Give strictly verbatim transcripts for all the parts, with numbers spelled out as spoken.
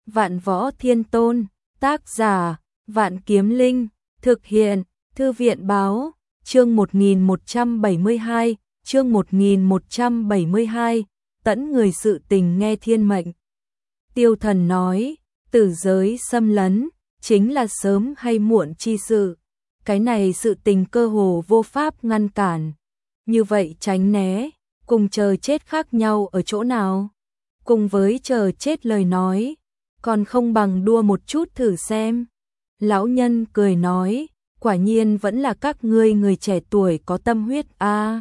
Vạn Võ Thiên Tôn, tác giả, Vạn Kiếm Linh, thực hiện, Thư viện báo, chương một nghìn một trăm bảy mươi hai, chương một nghìn một trăm bảy mươi hai, tẫn người sự tình nghe thiên mệnh. Tiêu Thần nói, tử giới xâm lấn, chính là sớm hay muộn chi sự. Cái này sự tình cơ hồ vô pháp ngăn cản. Như vậy tránh né, cùng chờ chết khác nhau ở chỗ nào? Cùng với chờ chết lời nói, còn không bằng đua một chút thử xem. Lão nhân cười nói, quả nhiên vẫn là các ngươi người trẻ tuổi có tâm huyết a. À.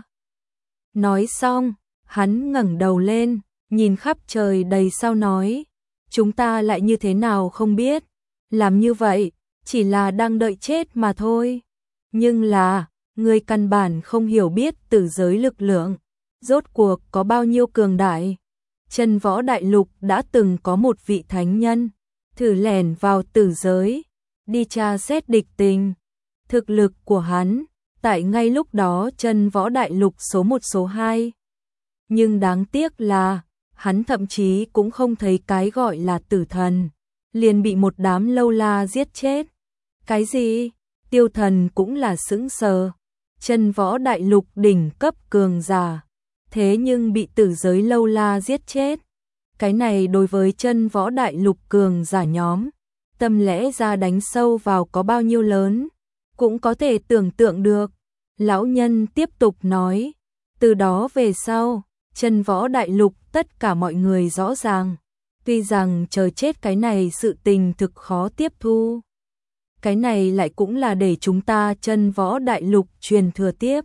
Nói xong, hắn ngẩng đầu lên, nhìn khắp trời đầy sao nói, chúng ta lại như thế nào không biết, làm như vậy, chỉ là đang đợi chết mà thôi. Nhưng là, người căn bản không hiểu biết tử giới lực lượng, rốt cuộc có bao nhiêu cường đại. Chân Võ Đại Lục đã từng có một vị thánh nhân, thử lẻn vào tử giới, đi tra xét địch tình. Thực lực của hắn, tại ngay lúc đó Chân Võ Đại Lục số một số hai. Nhưng đáng tiếc là, hắn thậm chí cũng không thấy cái gọi là tử thần, liền bị một đám lâu la giết chết. Cái gì? Tiêu Thần cũng là sững sờ. Chân Võ Đại Lục đỉnh cấp cường giả, thế nhưng bị tử giới lâu la giết chết. Cái này đối với Chân Võ Đại Lục cường giả nhóm, tâm lẽ ra đánh sâu vào có bao nhiêu lớn, cũng có thể tưởng tượng được. Lão nhân tiếp tục nói, từ đó về sau, Chân Võ Đại Lục tất cả mọi người rõ ràng, tuy rằng chờ chết cái này sự tình thực khó tiếp thu. Cái này lại cũng là để chúng ta Chân Võ Đại Lục truyền thừa tiếp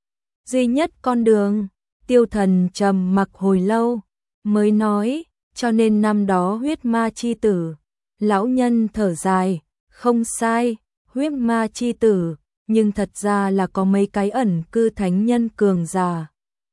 duy nhất con đường. Tiêu Thần trầm mặc hồi lâu, mới nói, cho nên năm đó huyết ma chi tử. Lão nhân thở dài, không sai, huyết ma chi tử, nhưng thật ra là có mấy cái ẩn cư thánh nhân cường giả.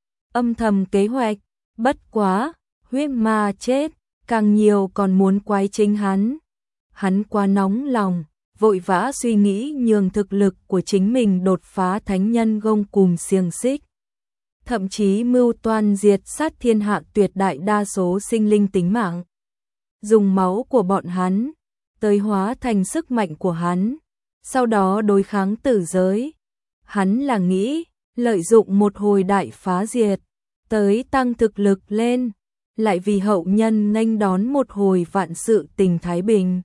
Âm thầm kế hoạch, bất quá, huyết ma chết, càng nhiều còn muốn quái chính hắn. Hắn quá nóng lòng, vội vã suy nghĩ nhường thực lực của chính mình đột phá thánh nhân gông cùm xiềng xích. Thậm chí mưu toan diệt sát thiên hạ tuyệt đại đa số sinh linh tính mạng. Dùng máu của bọn hắn, tới hóa thành sức mạnh của hắn, sau đó đối kháng tử giới. Hắn là nghĩ, lợi dụng một hồi đại phá diệt, tới tăng thực lực lên, lại vì hậu nhân nghênh đón một hồi vạn sự tình thái bình.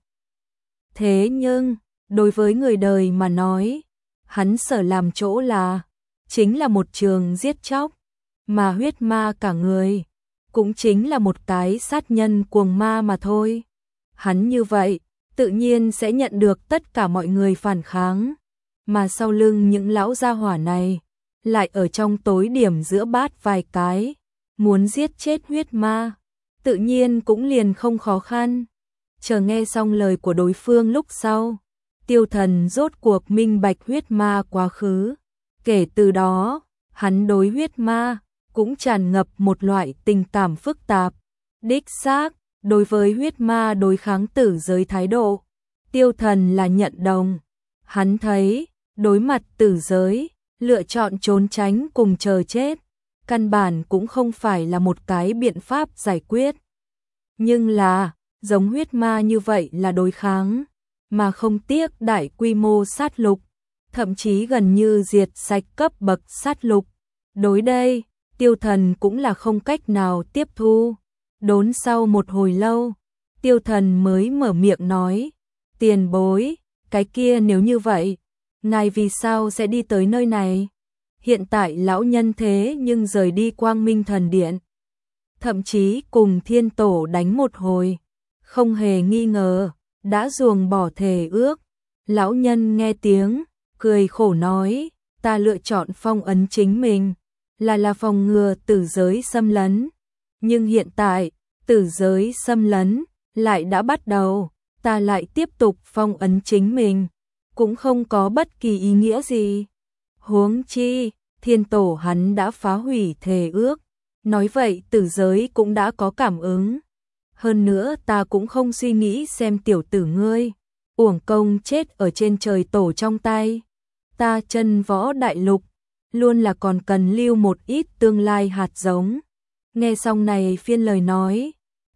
Thế nhưng, đối với người đời mà nói, hắn sở làm chỗ là, chính là một trường giết chóc, mà huyết ma cả người, cũng chính là một cái sát nhân cuồng ma mà thôi. Hắn như vậy, tự nhiên sẽ nhận được tất cả mọi người phản kháng, mà sau lưng những lão gia hỏa này, lại ở trong tối điểm giữa bát vài cái, muốn giết chết huyết ma, tự nhiên cũng liền không khó khăn. Chờ nghe xong lời của đối phương lúc sau, Tiêu Thần rốt cuộc minh bạch huyết ma quá khứ. Kể từ đó, hắn đối huyết ma cũng tràn ngập một loại tình cảm phức tạp. Đích xác, đối với huyết ma đối kháng tử giới thái độ, Tiêu Thần là nhận đồng. Hắn thấy, đối mặt tử giới, lựa chọn trốn tránh cùng chờ chết, căn bản cũng không phải là một cái biện pháp giải quyết. Nhưng là, giống huyết ma như vậy là đối kháng, mà không tiếc đại quy mô sát lục, thậm chí gần như diệt sạch cấp bậc sát lục. Đối đây, Tiêu Thần cũng là không cách nào tiếp thu. Đốn sau một hồi lâu, Tiêu Thần mới mở miệng nói, tiền bối, cái kia nếu như vậy, ngài vì sao sẽ đi tới nơi này? Hiện tại lão nhân thế nhưng rời đi Quang Minh Thần Điện, thậm chí cùng Thiên Tổ đánh một hồi, không hề nghi ngờ, đã ruồng bỏ thề ước. Lão nhân nghe tiếng, cười khổ nói, ta lựa chọn phong ấn chính mình, là là phòng ngừa tử giới xâm lấn. Nhưng hiện tại, tử giới xâm lấn, lại đã bắt đầu, ta lại tiếp tục phong ấn chính mình, cũng không có bất kỳ ý nghĩa gì. Huống chi, Thiên Tổ hắn đã phá hủy thề ước, nói vậy tử giới cũng đã có cảm ứng. Hơn nữa ta cũng không suy nghĩ xem tiểu tử ngươi, uổng công chết ở trên trời tổ trong tay. Ta Chân Võ Đại Lục, luôn là còn cần lưu một ít tương lai hạt giống. Nghe xong này phiên lời nói,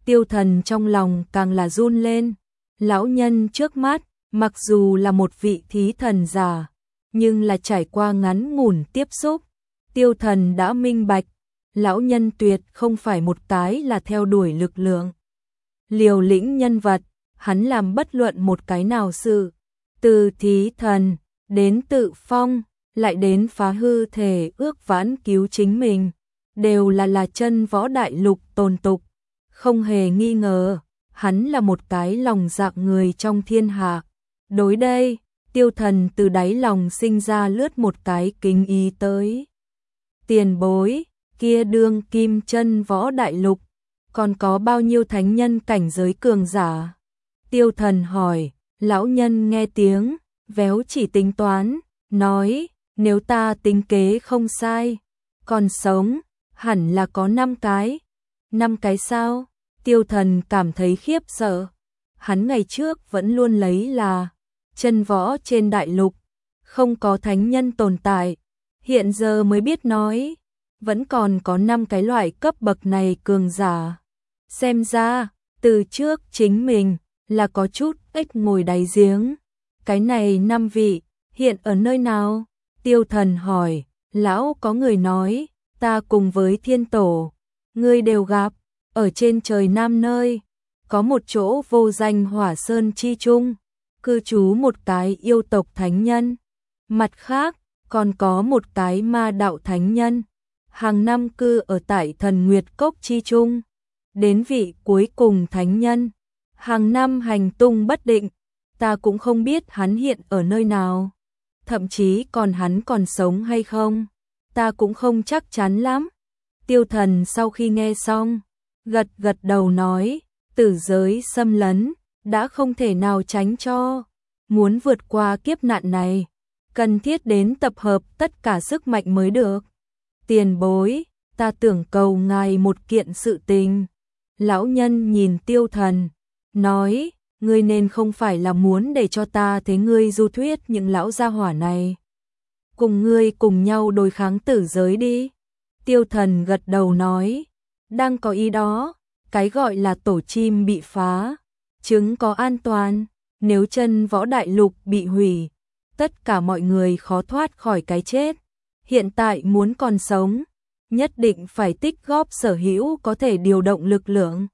Tiêu Thần trong lòng càng là run lên. Lão nhân trước mắt, mặc dù là một vị thí thần giả, nhưng là trải qua ngắn ngủn tiếp xúc. Tiêu Thần đã minh bạch, lão nhân tuyệt không phải một cái là theo đuổi lực lượng. Liều lĩnh nhân vật, hắn làm bất luận một cái nào sự. Từ thí thần, đến tự phong, lại đến phá hư thể ước vãn cứu chính mình, đều là là chân võ đại lục tồn tục. Không hề nghi ngờ, hắn là một cái lòng dạ người trong thiên hạ. Đối đây, Tiêu Thần từ đáy lòng sinh ra lướt một cái kính ý tới. Tiền bối, kia đương kim chân võ đại lục, còn có bao nhiêu thánh nhân cảnh giới cường giả? Tiêu Thần hỏi. Lão nhân nghe tiếng, véo chỉ tính toán, nói, nếu ta tính kế không sai, còn sống, hẳn là có năm cái. Năm cái sao? Tiêu Thần cảm thấy khiếp sợ. Hắn ngày trước vẫn luôn lấy là chân võ trên đại lục, không có thánh nhân tồn tại. Hiện giờ mới biết nói, vẫn còn có năm cái loại cấp bậc này cường giả. Xem ra, từ trước chính mình là có chút ếch ngồi đáy giếng. Cái này năm vị, hiện ở nơi nào? Tiêu Thần hỏi. Lão có người nói, ta cùng với thiên tổ, ngươi đều gặp, ở trên trời nam nơi, có một chỗ vô danh hỏa sơn chi trung, cư trú một cái yêu tộc thánh nhân. Mặt khác, còn có một cái ma đạo thánh nhân, hàng năm cư ở tại thần Nguyệt Cốc chi trung. Đến vị cuối cùng thánh nhân, hàng năm hành tung bất định, ta cũng không biết hắn hiện ở nơi nào. Thậm chí còn hắn còn sống hay không, ta cũng không chắc chắn lắm. Tiêu Thần sau khi nghe xong, gật gật đầu nói, tử giới xâm lấn, đã không thể nào tránh cho. Muốn vượt qua kiếp nạn này, cần thiết đến tập hợp tất cả sức mạnh mới được. Tiền bối, ta tưởng cầu ngài một kiện sự tình. Lão nhân nhìn Tiêu Thần, nói, ngươi nên không phải là muốn để cho ta thấy ngươi du thuyết những lão gia hỏa này. Cùng ngươi cùng nhau đối kháng tử giới đi. Tiêu Thần gật đầu nói, đang có ý đó, cái gọi là tổ chim bị phá, trứng có an toàn, nếu chân võ đại lục bị hủy, tất cả mọi người khó thoát khỏi cái chết. Hiện tại muốn còn sống, nhất định phải tích góp sở hữu có thể điều động lực lượng.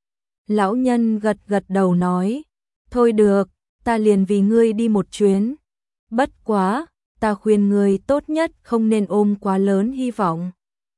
Lão nhân gật gật đầu nói, thôi được, ta liền vì ngươi đi một chuyến. Bất quá, ta khuyên ngươi tốt nhất không nên ôm quá lớn hy vọng.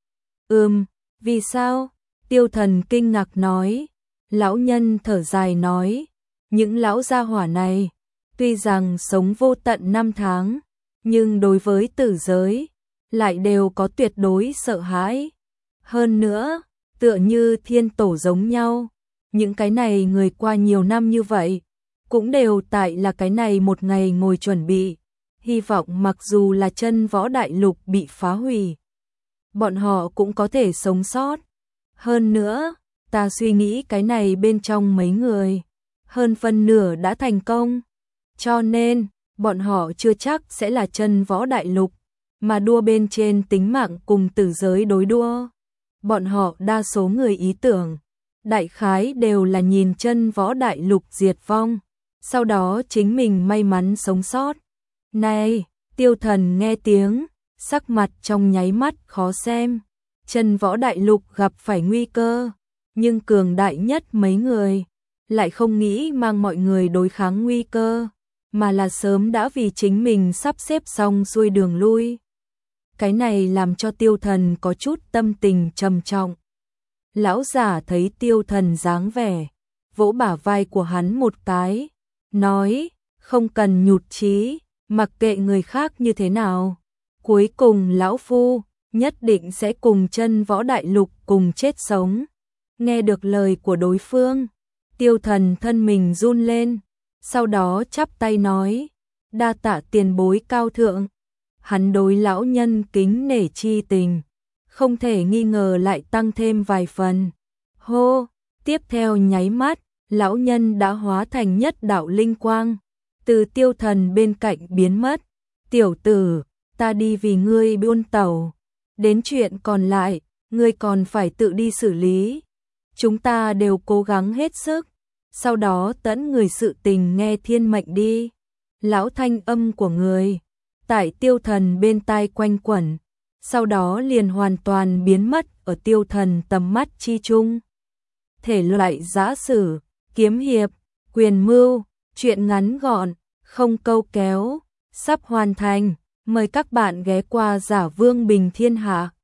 Ừm, vì sao? Tiêu Thần kinh ngạc nói. Lão nhân thở dài nói, những lão gia hỏa này, tuy rằng sống vô tận năm tháng, nhưng đối với tử giới, lại đều có tuyệt đối sợ hãi. Hơn nữa, tựa như thiên tổ giống nhau, những cái này người qua nhiều năm như vậy, cũng đều tại là cái này một ngày ngồi chuẩn bị, hy vọng mặc dù là chân võ đại lục bị phá hủy, bọn họ cũng có thể sống sót. Hơn nữa, ta suy nghĩ cái này bên trong mấy người, hơn phân nửa đã thành công, cho nên, bọn họ chưa chắc sẽ là chân võ đại lục, mà đua bên trên tính mạng cùng tử giới đối đua. Bọn họ đa số người ý tưởng, đại khái đều là nhìn chân võ đại lục diệt vong, sau đó chính mình may mắn sống sót. Này, Tiêu Thần nghe tiếng, sắc mặt trong nháy mắt khó xem. Chân võ đại lục gặp phải nguy cơ, nhưng cường đại nhất mấy người, lại không nghĩ mang mọi người đối kháng nguy cơ, mà là sớm đã vì chính mình sắp xếp xong xuôi đường lui. Cái này làm cho Tiêu Thần có chút tâm tình trầm trọng. Lão giả thấy Tiêu Thần dáng vẻ, vỗ bả vai của hắn một cái, nói, không cần nhụt chí, mặc kệ người khác như thế nào. Cuối cùng lão phu, nhất định sẽ cùng chân võ đại lục cùng chết sống. Nghe được lời của đối phương, Tiêu Thần thân mình run lên, sau đó chắp tay nói, đa tạ tiền bối cao thượng. Hắn đối lão nhân kính nể chi tình, không thể nghi ngờ lại tăng thêm vài phần. Hô, tiếp theo nháy mắt, lão nhân đã hóa thành nhất đạo linh quang, từ Tiêu Thần bên cạnh biến mất. Tiểu tử, ta đi vì ngươi buôn tàu, đến chuyện còn lại, ngươi còn phải tự đi xử lý. chúng ta đều cố gắng hết sức, sau đó tẫn người sự tình nghe thiên mệnh đi. Lão thanh âm của người tại Tiêu Thần bên tai quanh quẩn, sau đó liền hoàn toàn biến mất ở Tiêu Thần tầm mắt chi chung. Thể loại giã sử, kiếm hiệp, quyền mưu, truyện ngắn gọn, không câu kéo, sắp hoàn thành. Mời các bạn ghé qua Giả Vương Bình Thiên Hạ.